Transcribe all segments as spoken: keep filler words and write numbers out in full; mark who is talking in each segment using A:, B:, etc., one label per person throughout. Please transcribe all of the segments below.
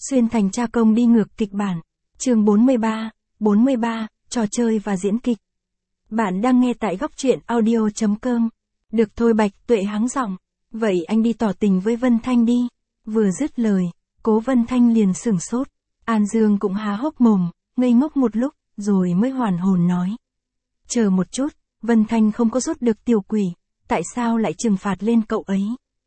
A: Xuyên thành cha công đi ngược kịch bản. Chương bốn mươi ba, bốn mươi ba, trò chơi và diễn kịch. Bạn đang nghe tại góc truyện audio chấm com. Được thôi, Bạch Tuệ hắng giọng. Vậy anh đi tỏ tình với Vân Thanh đi. Vừa dứt lời, Cố Vân Thanh liền sửng sốt. An Dương cũng há hốc mồm, ngây ngốc một lúc, rồi mới hoàn hồn nói. Chờ một chút, Vân Thanh không có rút được tiểu quỷ, tại sao lại trừng phạt lên cậu ấy?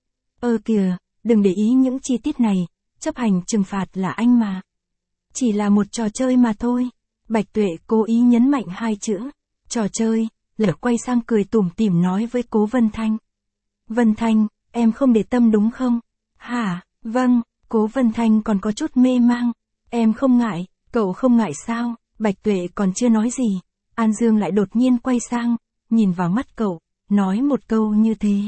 A: Ơ kìa, đừng để ý những chi tiết này, chấp hành trừng phạt là anh mà. Chỉ là một trò chơi mà thôi. Bạch Tuệ cố ý nhấn mạnh hai chữ, trò chơi, lỡ quay sang cười tủm tỉm nói với Cố Vân Thanh. Vân Thanh, em không để tâm đúng không? Hả, vâng, Cố Vân Thanh còn có chút mê mang. Em không ngại, cậu không ngại sao? Bạch Tuệ còn chưa nói gì, An Dương lại đột nhiên quay sang, nhìn vào mắt cậu, nói một câu như thế.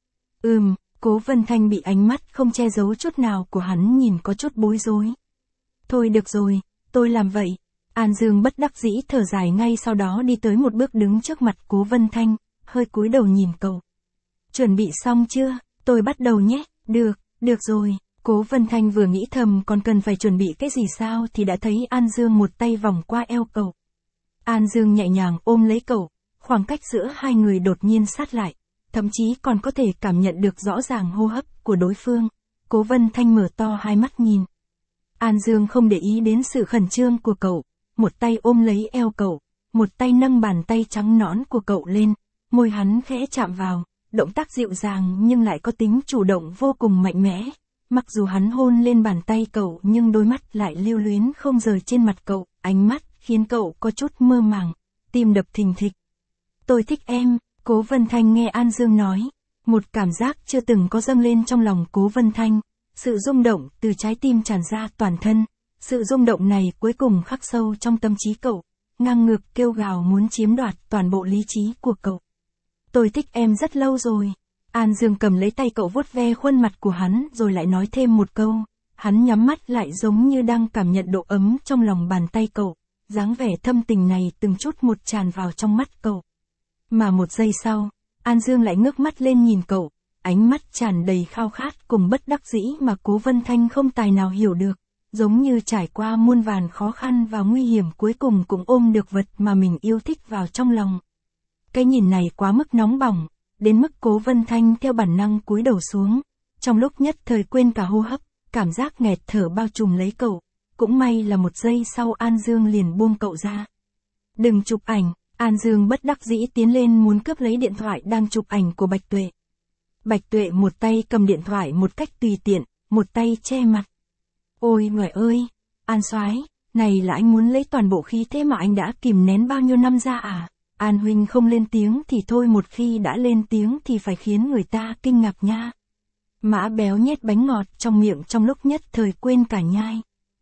A: Ừm, Cố Vân Thanh bị ánh mắt không che giấu chút nào của hắn nhìn có chút bối rối. Thôi được rồi, tôi làm vậy. An Dương bất đắc dĩ thở dài, ngay sau đó đi tới một bước đứng trước mặt Cố Vân Thanh, hơi cúi đầu nhìn cậu. Chuẩn bị xong chưa? Tôi bắt đầu nhé. Được, được rồi. Cố Vân Thanh vừa nghĩ thầm còn cần phải chuẩn bị cái gì sao thì đã thấy An Dương một tay vòng qua eo cậu. An Dương nhẹ nhàng ôm lấy cậu, khoảng cách giữa hai người đột nhiên sát lại, thậm chí còn có thể cảm nhận được rõ ràng hô hấp của đối phương. Cố Vân Thanh mở to hai mắt nhìn. An Dương không để ý đến sự khẩn trương của cậu, một tay ôm lấy eo cậu, một tay nâng bàn tay trắng nõn của cậu lên, môi hắn khẽ chạm vào, động tác dịu dàng nhưng lại có tính chủ động vô cùng mạnh mẽ. Mặc dù hắn hôn lên bàn tay cậu nhưng đôi mắt lại lưu luyến không rời trên mặt cậu, ánh mắt khiến cậu có chút mơ màng, tim đập thình thịch. Tôi thích em, Cố Vân Thanh nghe An Dương nói, một cảm giác chưa từng có dâng lên trong lòng Cố Vân Thanh, sự rung động từ trái tim tràn ra toàn thân, sự rung động này cuối cùng khắc sâu trong tâm trí cậu, ngang ngược kêu gào muốn chiếm đoạt toàn bộ lý trí của cậu. Tôi thích em rất lâu rồi. An Dương cầm lấy tay cậu vuốt ve khuôn mặt của hắn rồi lại nói thêm một câu, hắn nhắm mắt lại giống như đang cảm nhận độ ấm trong lòng bàn tay cậu, dáng vẻ thâm tình này từng chút một tràn vào trong mắt cậu. Mà một giây sau, An Dương lại ngước mắt lên nhìn cậu, ánh mắt tràn đầy khao khát cùng bất đắc dĩ mà Cố Vân Thanh không tài nào hiểu được, giống như trải qua muôn vàn khó khăn và nguy hiểm cuối cùng cũng ôm được vật mà mình yêu thích vào trong lòng. Cái nhìn này quá mức nóng bỏng, đến mức Cố Vân Thanh theo bản năng cúi đầu xuống, trong lúc nhất thời quên cả hô hấp, cảm giác nghẹt thở bao trùm lấy cậu, cũng may là một giây sau An Dương liền buông cậu ra. Đừng chụp ảnh, An Dương bất đắc dĩ tiến lên muốn cướp lấy điện thoại đang chụp ảnh của Bạch Tuệ. Bạch Tuệ một tay cầm điện thoại một cách tùy tiện, một tay che mặt. Ôi người ơi, An soái, này là anh muốn lấy toàn bộ khí thế mà anh đã kìm nén bao nhiêu năm ra à? An huynh không lên tiếng thì thôi, một khi đã lên tiếng thì phải khiến người ta kinh ngạc nha. Mã béo nhét bánh ngọt trong miệng trong lúc nhất thời quên cả nhai.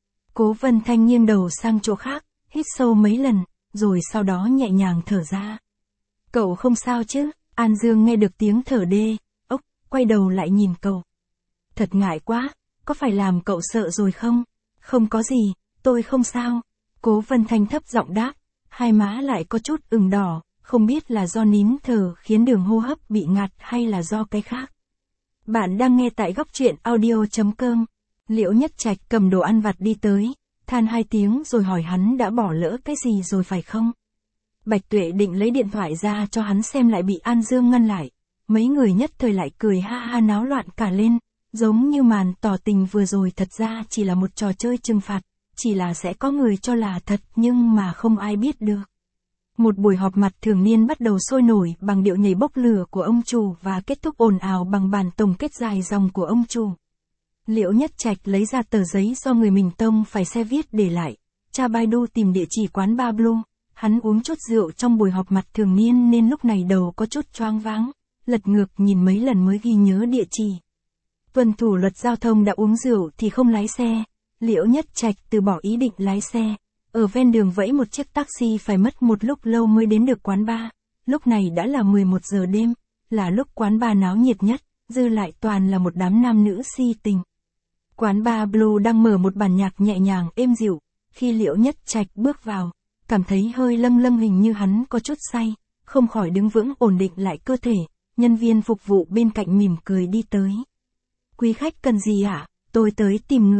A: Cố Vân Thanh nghiêng đầu sang chỗ khác, hít sâu mấy lần, rồi sau đó nhẹ nhàng thở ra. Cậu không sao chứ? An Dương nghe được tiếng thở đê, ốc, quay đầu lại nhìn cậu. Thật ngại quá, có phải làm cậu sợ rồi không? Không có gì, tôi không sao. Cố Vân Thanh thấp giọng đáp, hai má lại có chút ửng đỏ, không biết là do nín thở khiến đường hô hấp bị ngạt hay là do cái khác. Bạn đang nghe tại góc truyện audio chấm com. Liễu Nhất Trạch cầm đồ ăn vặt đi tới, than hai tiếng rồi hỏi hắn đã bỏ lỡ cái gì rồi phải không? Bạch Tuệ định lấy điện thoại ra cho hắn xem lại bị An Dương ngăn lại. Mấy người nhất thời lại cười ha ha náo loạn cả lên, giống như màn tỏ tình vừa rồi thật ra chỉ là một trò chơi trừng phạt, chỉ là sẽ có người cho là thật nhưng mà không ai biết được. Một buổi họp mặt thường niên bắt đầu sôi nổi bằng điệu nhảy bốc lửa của ông chủ và kết thúc ồn ào bằng bản tổng kết dài dòng của ông chủ. Liễu Nhất Trạch lấy ra tờ giấy do người mình tông phải xe viết để lại, tra Baidu tìm địa chỉ quán bar Blue. Hắn uống chút rượu trong buổi họp mặt thường niên nên lúc này đầu có chút choáng váng, lật ngược nhìn mấy lần mới ghi nhớ địa chỉ. Tuân thủ luật giao thông, đã uống rượu thì không lái xe. Liễu Nhất Trạch từ bỏ ý định lái xe, ở ven đường vẫy một chiếc taxi phải mất một lúc lâu mới đến được quán bar. Lúc này đã là mười một giờ đêm, là lúc quán bar náo nhiệt nhất, dư lại toàn là một đám nam nữ si tình. Quán bar Blue đang mở một bản nhạc nhẹ nhàng êm dịu, khi Liễu Nhất Trạch bước vào, cảm thấy hơi lâng lâng, hình như hắn có chút say, không khỏi đứng vững ổn định lại cơ thể. Nhân viên phục vụ bên cạnh mỉm cười đi tới. Quý khách cần gì ạ? À? Tôi tới tìm người.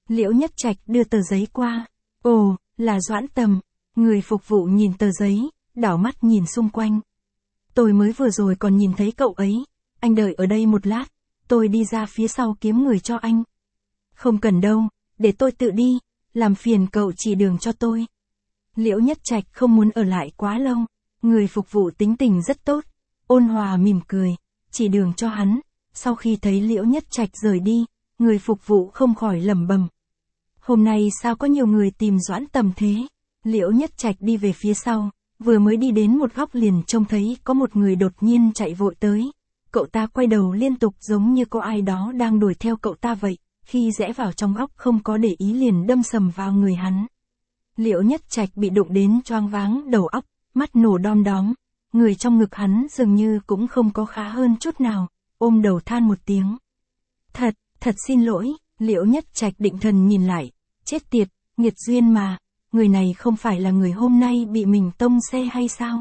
A: Liễu Nhất Trạch đưa tờ giấy qua. Ồ, là Doãn Tầm. Người phục vụ nhìn tờ giấy, đảo mắt nhìn xung quanh. Tôi mới vừa rồi còn nhìn thấy cậu ấy. Anh đợi ở đây một lát, tôi đi ra phía sau kiếm người cho anh. Không cần đâu, để tôi tự đi, làm phiền cậu chỉ đường cho tôi. Liễu Nhất Trạch không muốn ở lại quá lâu. Người phục vụ tính tình rất tốt, ôn hòa mỉm cười, chỉ đường cho hắn. Sau khi thấy Liễu Nhất Trạch rời đi, người phục vụ không khỏi lẩm bẩm. Hôm nay sao có nhiều người tìm Doãn Tầm thế? Liễu Nhất Trạch đi về phía sau, vừa mới đi đến một góc liền trông thấy có một người đột nhiên chạy vội tới. Cậu ta quay đầu liên tục giống như có ai đó đang đuổi theo cậu ta vậy, khi rẽ vào trong góc không có để ý liền đâm sầm vào người hắn. Liễu Nhất Trạch bị đụng đến choáng váng đầu óc, mắt nổ đom đóm, người trong ngực hắn dường như cũng không có khá hơn chút nào, ôm đầu than một tiếng. Thật, thật xin lỗi, Liễu Nhất Trạch định thần nhìn lại, chết tiệt, nghiệt duyên mà, người này không phải là người hôm nay bị mình tông xe hay sao?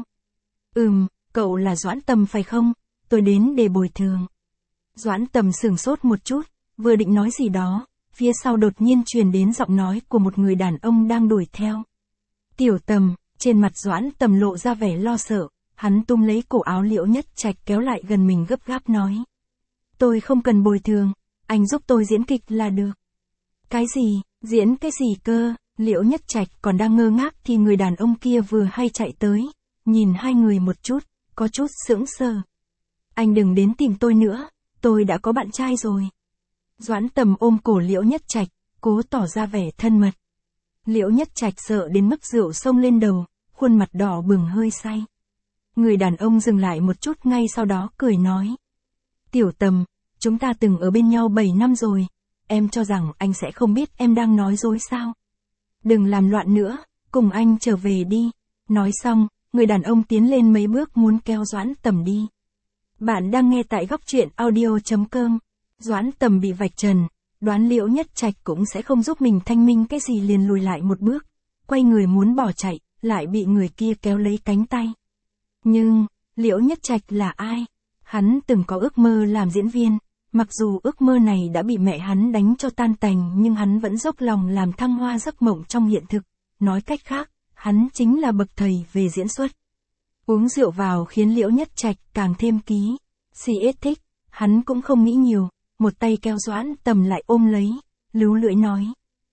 A: Ừm, cậu là Doãn Tầm phải không? Tôi đến để bồi thường. Doãn Tầm sửng sốt một chút, vừa định nói gì đó, phía sau đột nhiên truyền đến giọng nói của một người đàn ông đang đuổi theo. Tiểu Tầm, trên mặt Doãn Tầm lộ ra vẻ lo sợ, hắn tung lấy cổ áo Liễu Nhất Trạch kéo lại gần mình gấp gáp nói. Tôi không cần bồi thường, anh giúp tôi diễn kịch là được. Cái gì, diễn cái gì cơ? Liễu Nhất Trạch còn đang ngơ ngác thì người đàn ông kia vừa hay chạy tới, nhìn hai người một chút, có chút sững sờ. Anh đừng đến tìm tôi nữa, tôi đã có bạn trai rồi. Doãn Tầm ôm cổ Liễu Nhất Trạch, cố tỏ ra vẻ thân mật. Liễu Nhất Trạch sợ đến mức rượu xông lên đầu, khuôn mặt đỏ bừng hơi say. Người đàn ông dừng lại một chút ngay sau đó cười nói. Tiểu Tầm, chúng ta từng ở bên nhau bảy năm rồi, em cho rằng anh sẽ không biết em đang nói dối sao? Đừng làm loạn nữa, cùng anh trở về đi. Nói xong, người đàn ông tiến lên mấy bước muốn kéo Doãn Tầm đi. Bạn đang nghe tại góc truyện audio chấm com. Doãn Tầm bị vạch trần, đoán Liễu Nhất Trạch cũng sẽ không giúp mình thanh minh cái gì liền lùi lại một bước, quay người muốn bỏ chạy, lại bị người kia kéo lấy cánh tay. Nhưng, Liễu Nhất Trạch là ai? Hắn từng có ước mơ làm diễn viên, mặc dù ước mơ này đã bị mẹ hắn đánh cho tan tành nhưng hắn vẫn dốc lòng làm thăng hoa giấc mộng trong hiện thực, nói cách khác, hắn chính là bậc thầy về diễn xuất. Uống rượu vào khiến Liễu Nhất Trạch càng thêm ký, si ết thích, hắn cũng không nghĩ nhiều, một tay kéo Doãn Tầm lại ôm lấy, lú lưỡi nói.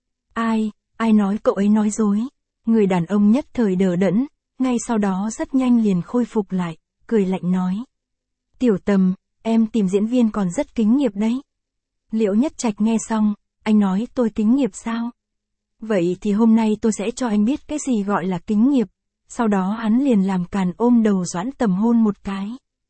A: Ai, ai nói cậu ấy nói dối? Người đàn ông nhất thời đờ đẫn, ngay sau đó rất nhanh liền khôi phục lại, cười lạnh nói. Tiểu Tầm, em tìm diễn viên còn rất kính nghiệp đấy. Liễu Nhất Trạch nghe xong, anh nói tôi kính nghiệp sao? Vậy thì hôm nay tôi sẽ cho anh biết cái gì gọi là kính nghiệp. Sau đó hắn liền làm càn ôm đầu Doãn Tầm hôn một cái.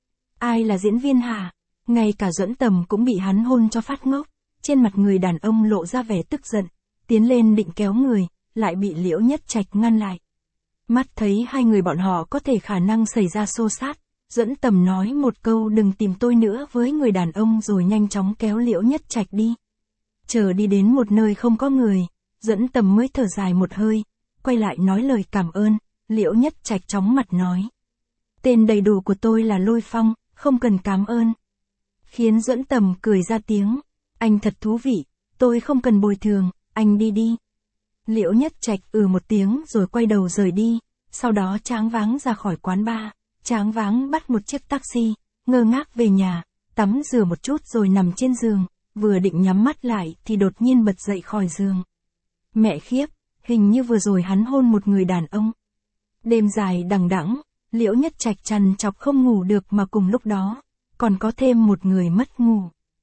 A: Ai là diễn viên hả? Ngay cả Doãn Tầm cũng bị hắn hôn cho phát ngốc. Trên mặt người đàn ông lộ ra vẻ tức giận, tiến lên định kéo người, lại bị Liễu Nhất Trạch ngăn lại. Mắt thấy hai người bọn họ có thể khả năng xảy ra xô xát, Doãn Tầm nói một câu đừng tìm tôi nữa với người đàn ông rồi nhanh chóng kéo Liễu Nhất Trạch đi. Chờ đi đến một nơi không có người, Doãn Tầm mới thở dài một hơi, quay lại nói lời cảm ơn. Liễu Nhất Trạch chóng mặt nói. Tên đầy đủ của tôi là Lôi Phong, không cần cảm ơn. Khiến Doãn Tầm cười ra tiếng. Anh thật thú vị, tôi không cần bồi thường, anh đi đi. Liễu Nhất Trạch ừ một tiếng rồi quay đầu rời đi, sau đó tráng váng ra khỏi quán bar, tráng váng bắt một chiếc taxi, ngơ ngác về nhà, tắm rửa một chút rồi nằm trên giường, vừa định nhắm mắt lại thì đột nhiên bật dậy khỏi giường. Mẹ khiếp, hình như vừa rồi hắn hôn một người đàn ông. Đêm dài đằng đẵng, Liễu Nhất Trạch trằn trọc không ngủ được mà cùng lúc đó, còn có thêm một người mất ngủ.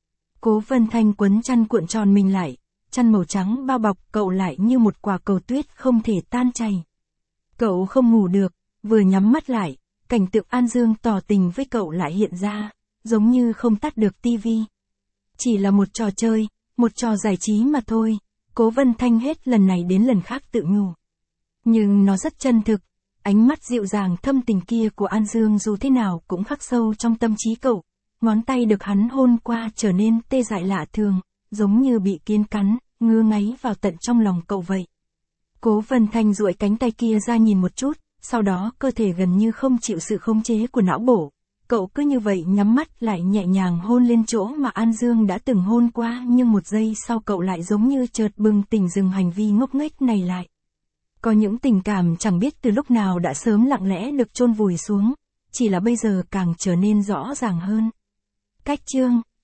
A: Cố Vân Thanh quấn chăn cuộn tròn mình lại, chăn màu trắng bao bọc cậu lại như một quả cầu tuyết không thể tan chảy. Cậu không ngủ được, vừa nhắm mắt lại, cảnh tượng An Dương tỏ tình với cậu lại hiện ra, giống như không tắt được tivi. Chỉ là một trò chơi, một trò giải trí mà thôi, Cố Vân Thanh hết lần này đến lần khác tự nhủ. Nhưng nó rất chân thực. Ánh mắt dịu dàng thâm tình kia của An Dương dù thế nào cũng khắc sâu trong tâm trí cậu, ngón tay được hắn hôn qua trở nên tê dại lạ thường, giống như bị kiến cắn, ngứa ngáy vào tận trong lòng cậu vậy. Cố Vân Thanh duỗi cánh tay kia ra nhìn một chút, sau đó cơ thể gần như không chịu sự khống chế của não bộ, Cậu cứ như vậy nhắm mắt lại nhẹ nhàng hôn lên chỗ mà An Dương đã từng hôn qua, nhưng một giây sau cậu lại giống như chợt bừng tỉnh dừng hành vi ngốc nghếch này lại. Có những tình cảm chẳng biết từ lúc nào đã sớm lặng lẽ được chôn vùi xuống, chỉ là bây giờ càng trở nên rõ ràng hơn. Cách chương